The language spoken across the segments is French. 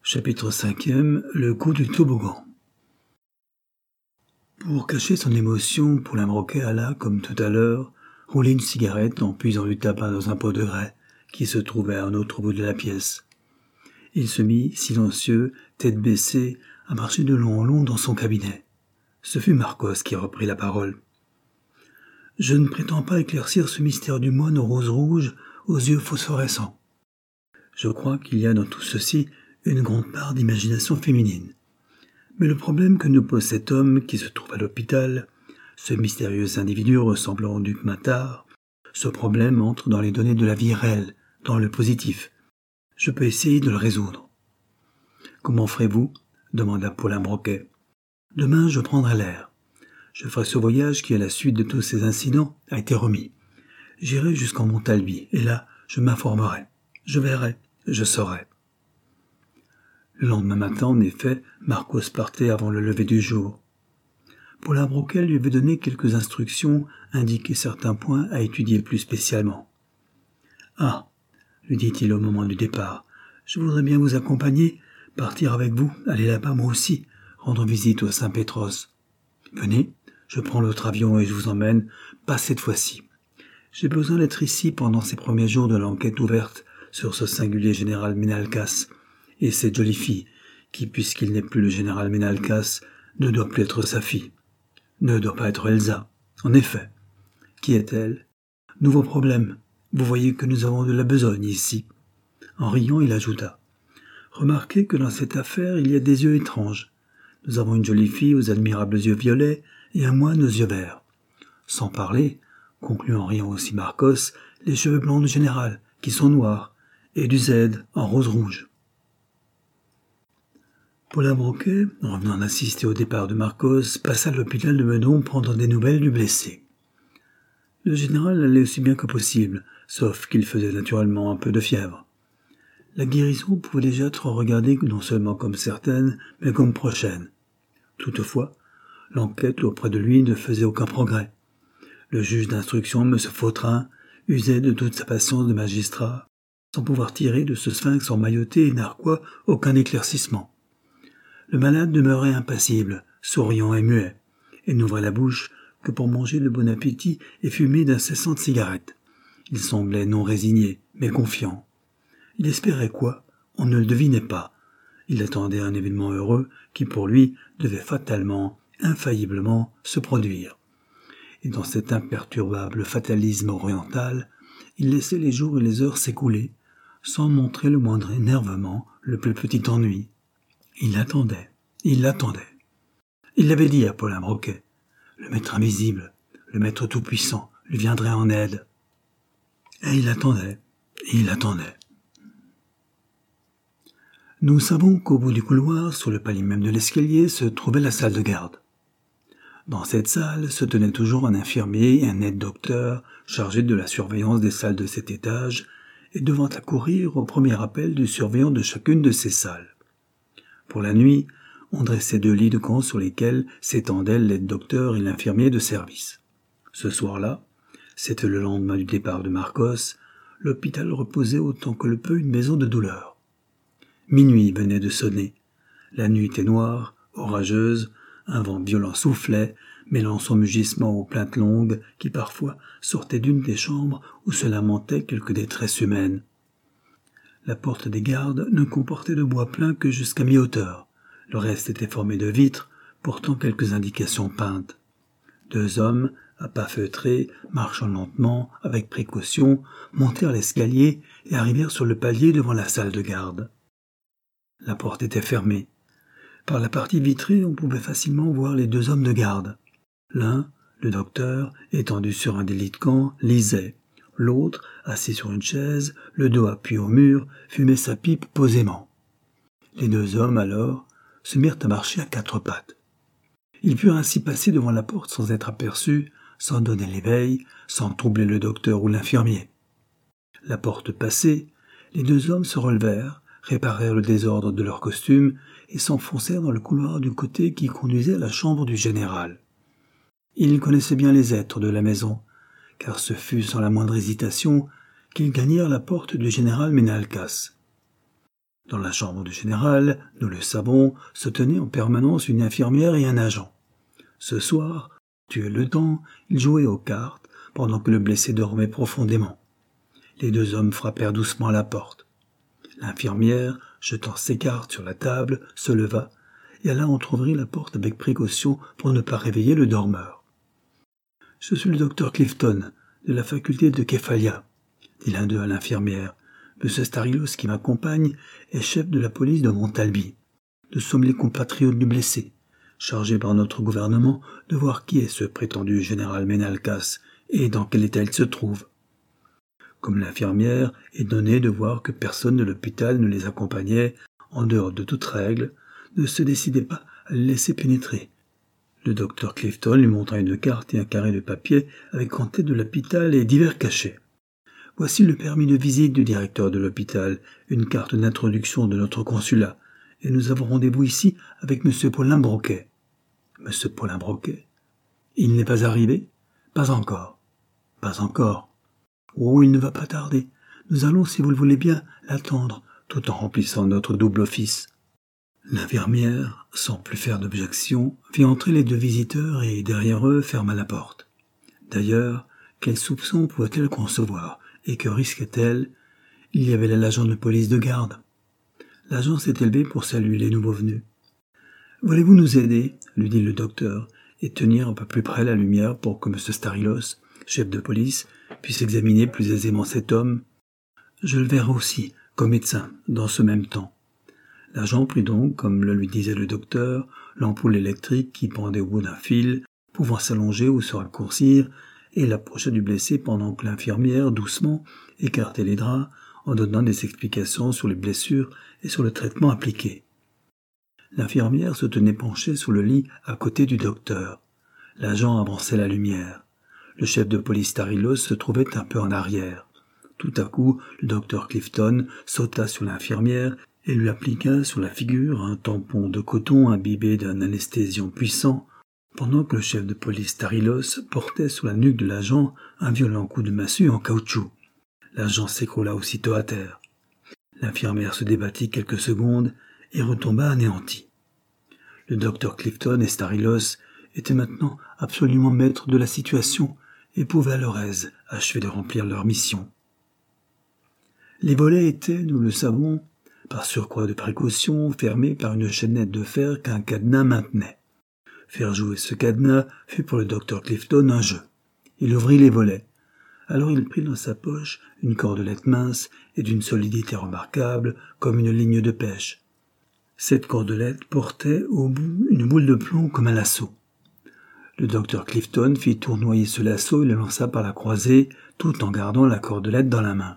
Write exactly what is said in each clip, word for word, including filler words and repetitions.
Chapitre cinquième. Le coup du toboggan. Pour cacher son émotion, Paulin Broquet alla, comme tout à l'heure, rouler une cigarette en puisant du tabac dans un pot de grès qui se trouvait à un autre bout de la pièce. Il se mit, silencieux, tête baissée, à marcher de long en long dans son cabinet. Ce fut Marcos qui reprit la parole. « Je ne prétends pas éclaircir ce mystère du moine aux roses rouges, aux yeux phosphorescents. Je crois qu'il y a dans tout ceci une grande part d'imagination féminine. Mais le problème que nous pose cet homme qui se trouve à l'hôpital, ce mystérieux individu ressemblant au duc Matard, ce problème entre dans les données de la vie réelle, dans le positif. Je peux essayer de le résoudre. »« Comment ferez-vous » demanda Paulin Broquet. « Demain, je prendrai l'air. Je ferai ce voyage qui, à la suite de tous ces incidents, a été remis. J'irai jusqu'en Montalbie, et là, je m'informerai. Je verrai, je saurai. » Le lendemain matin, en effet, Marcos partait avant le lever du jour. Paulin Broquet lui avait donné quelques instructions, indiqué certains points à étudier plus spécialement. « Ah !» lui dit-il au moment du départ, « je voudrais bien vous accompagner, partir avec vous, aller là-bas moi aussi, rendre visite au Saint-Pétros. Venez, je prends l'autre avion et je vous emmène, pas cette fois-ci. J'ai besoin d'être ici pendant ces premiers jours de l'enquête ouverte sur ce singulier général Menalcas, et cette jolie fille, qui, puisqu'il n'est plus le général Menalcas, ne doit plus être sa fille. Ne doit pas être Elsa. En effet. Qui est-elle? Nouveau problème. Vous voyez que nous avons de la besogne ici. » En riant, il ajouta. « Remarquez que dans cette affaire, il y a des yeux étranges. Nous avons une jolie fille aux admirables yeux violets et un moine aux yeux verts. Sans parler, conclut en riant aussi Marcos, les cheveux blancs du général, qui sont noirs, et du Z en rose rouge. » Paulin Broquet, revenant d'assister au départ de Marcos, passa à l'hôpital de Meudon prendre des nouvelles du blessé. Le général allait aussi bien que possible, sauf qu'il faisait naturellement un peu de fièvre. La guérison pouvait déjà être regardée non seulement comme certaine, mais comme prochaine. Toutefois, l'enquête auprès de lui ne faisait aucun progrès. Le juge d'instruction, M. Vautrin, usait de toute sa patience de magistrat, sans pouvoir tirer de ce sphinx emmailloté et narquois aucun éclaircissement. Le malade demeurait impassible, souriant et muet, et n'ouvrait la bouche que pour manger de bon appétit et fumer d'incessantes cigarettes. Il semblait non résigné, mais confiant. Il espérait quoi? On ne le devinait pas. Il attendait un événement heureux qui, pour lui, devait fatalement, infailliblement se produire. Et dans cet imperturbable fatalisme oriental, il laissait les jours et les heures s'écouler, sans montrer le moindre énervement, le plus petit ennui. Il attendait, il l'attendait. Il l'avait dit à Paulin Broquet. Le maître invisible, le maître tout-puissant, lui viendrait en aide. Et il attendait, et il attendait. Nous savons qu'au bout du couloir, sur le palier même de l'escalier, se trouvait la salle de garde. Dans cette salle se tenait toujours un infirmier et un aide-docteur chargés de la surveillance des salles de cet étage et devant accourir au premier appel du surveillant de chacune de ces salles. Pour la nuit, on dressait deux lits de camp sur lesquels s'étendaient l'aide-docteur et l'infirmier de service. Ce soir-là, c'était le lendemain du départ de Marcos, l'hôpital reposait autant que le peut une maison de douleur. Minuit venait de sonner. La nuit était noire, orageuse, un vent violent soufflait, mêlant son mugissement aux plaintes longues qui parfois sortaient d'une des chambres où se lamentaient quelques détresses humaines. La porte des gardes ne comportait de bois plein que jusqu'à mi-hauteur. Le reste était formé de vitres, portant quelques indications peintes. Deux hommes, à pas feutrés, marchant lentement, avec précaution, montèrent l'escalier et arrivèrent sur le palier devant la salle de garde. La porte était fermée. Par la partie vitrée, on pouvait facilement voir les deux hommes de garde. L'un, le docteur, étendu sur un des lits de camp, lisait. L'autre, assis sur une chaise, le dos appuyé au mur, fumait sa pipe posément. Les deux hommes, alors, se mirent à marcher à quatre pattes. Ils purent ainsi passer devant la porte sans être aperçus, sans donner l'éveil, sans troubler le docteur ou l'infirmier. La porte passée, les deux hommes se relevèrent, réparèrent le désordre de leurs costumes et s'enfoncèrent dans le couloir du côté qui conduisait à la chambre du général. Ils connaissaient bien les êtres de la maison, car ce fut sans la moindre hésitation qu'ils gagnèrent la porte du général Menalcas. Dans la chambre du général, nous le savons, se tenaient en permanence une infirmière et un agent. Ce soir, tué le temps, ils jouaient aux cartes, pendant que le blessé dormait profondément. Les deux hommes frappèrent doucement à la porte. L'infirmière, jetant ses cartes sur la table, se leva et alla entr'ouvrir la porte avec précaution pour ne pas réveiller le dormeur. « Je suis le docteur Clifton, de la faculté de Kephalia, » dit l'un d'eux à l'infirmière. « Monsieur Starilos, qui m'accompagne, est chef de la police de Montalbi. Nous sommes les compatriotes du blessé, chargés par notre gouvernement de voir qui est ce prétendu général Menalcas et dans quel état il se trouve. » Comme l'infirmière, étonnée de voir que personne de l'hôpital ne les accompagnait, en dehors de toute règle, ne se décidait pas à les laisser pénétrer. Le docteur Clifton lui montra une carte et un carré de papier avec en tête de l'hôpital et divers cachets. « Voici le permis de visite du directeur de l'hôpital, une carte d'introduction de notre consulat, et nous avons rendez-vous ici avec M. Paulin Broquet. »« M. Paulin Broquet ? Il n'est pas arrivé ? » ?»« Pas encore. »« Pas encore. » »« Oh, il ne va pas tarder. Nous allons, si vous le voulez bien, l'attendre, tout en remplissant notre double office. » L'infirmière, sans plus faire d'objection, fit entrer les deux visiteurs et, derrière eux, ferma la porte. D'ailleurs, quels soupçons pouvait-elle concevoir, et que risquait-elle ? Il y avait là l'agent de police de garde. L'agent s'est élevé pour saluer les nouveaux venus. « Voulez-vous nous aider ?» lui dit le docteur, et tenir un peu plus près la lumière pour que M. Starilos, chef de police, puisse examiner plus aisément cet homme. « Je le verrai aussi, comme médecin, dans ce même temps. » L'agent prit donc, comme le lui disait le docteur, l'ampoule électrique qui pendait au bout d'un fil, pouvant s'allonger ou se raccourcir, et l'approcha du blessé pendant que l'infirmière, doucement, écartait les draps en donnant des explications sur les blessures et sur le traitement appliqué. L'infirmière se tenait penchée sur le lit à côté du docteur. L'agent avançait la lumière. Le chef de police Starilos se trouvait un peu en arrière. Tout à coup, le docteur Clifton sauta sur l'infirmière et lui appliqua sur la figure un tampon de coton imbibé d'un anesthésiant puissant, pendant que le chef de police Starilos portait sur la nuque de l'agent un violent coup de massue en caoutchouc. L'agent s'écroula aussitôt à terre. L'infirmière se débattit quelques secondes et retomba anéantie. Le docteur Clifton et Starilos étaient maintenant absolument maîtres de la situation et pouvaient à leur aise achever de remplir leur mission. Les volets étaient, nous le savons, par surcroît de précaution, fermés par une chaînette de fer qu'un cadenas maintenait. Faire jouer ce cadenas fut pour le docteur Clifton un jeu. Il ouvrit les volets. Alors il prit dans sa poche une cordelette mince et d'une solidité remarquable comme une ligne de pêche. Cette cordelette portait au bout une boule de plomb comme un lasso. Le docteur Clifton fit tournoyer ce lasso et le lança par la croisée tout en gardant la cordelette dans la main.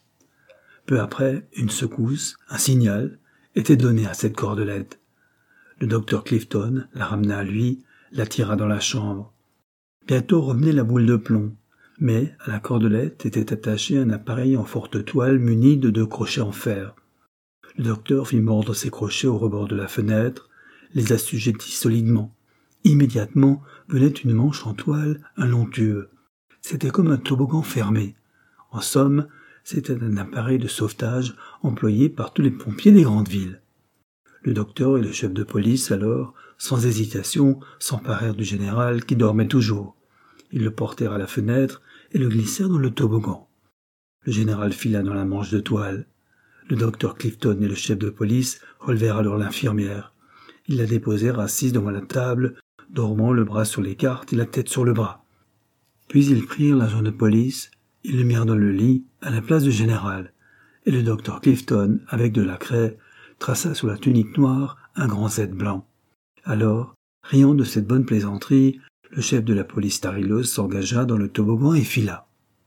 Peu après, une secousse, un signal, était donné à cette cordelette. Le docteur Clifton la ramena à lui, la tira dans la chambre. Bientôt revenait la boule de plomb, mais à la cordelette était attaché un appareil en forte toile muni de deux crochets en fer. Le docteur fit mordre ces crochets au rebord de la fenêtre, les assujettit solidement. Immédiatement venait une manche en toile, un long tube. C'était comme un toboggan fermé. En somme, c'était un appareil de sauvetage employé par tous les pompiers des grandes villes. Le docteur et le chef de police, alors, sans hésitation, s'emparèrent du général qui dormait toujours. Ils le portèrent à la fenêtre et le glissèrent dans le toboggan. Le général fila dans la manche de toile. Le docteur Clifton et le chef de police relevèrent alors l'infirmière. Ils la déposèrent assise devant la table, dormant le bras sur les cartes et la tête sur le bras. Puis ils prirent l'agent de police, ils le mirent dans le lit, à la place du général, et le docteur Clifton, avec de la craie, traça sur la tunique noire un grand Z blanc. Alors, riant de cette bonne plaisanterie, le chef de la police Starilos s'engagea dans le toboggan et fila.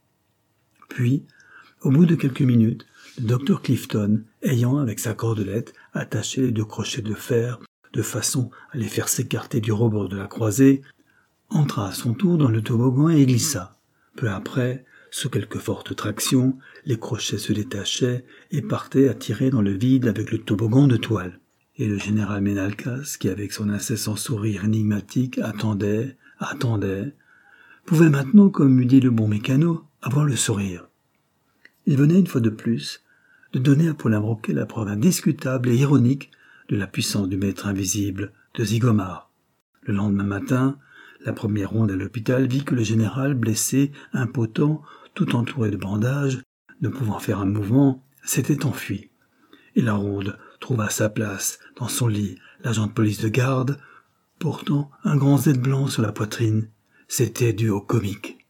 Puis, au bout de quelques minutes, le docteur Clifton, ayant avec sa cordelette attaché les deux crochets de fer de façon à les faire s'écarter du rebord de la croisée, entra à son tour dans le toboggan et glissa. Peu après, sous quelque forte traction, les crochets se détachaient et partaient à tirer dans le vide avec le toboggan de toile. Et le général Menalcas, qui avec son incessant sourire énigmatique attendait, attendait, pouvait maintenant, comme eût dit le bon mécano, avoir le sourire. Il venait une fois de plus de donner à Paulin Broquet la preuve indiscutable et ironique de la puissance du maître invisible de Zigomar. Le lendemain matin, la première ronde à l'hôpital vit que le général, blessé, impotent, tout entouré de bandages, ne pouvant faire un mouvement, s'était enfui. Et la ronde trouva sa place dans son lit, l'agent de police de garde, portant un grand Z blanc sur la poitrine. C'était dû au comique.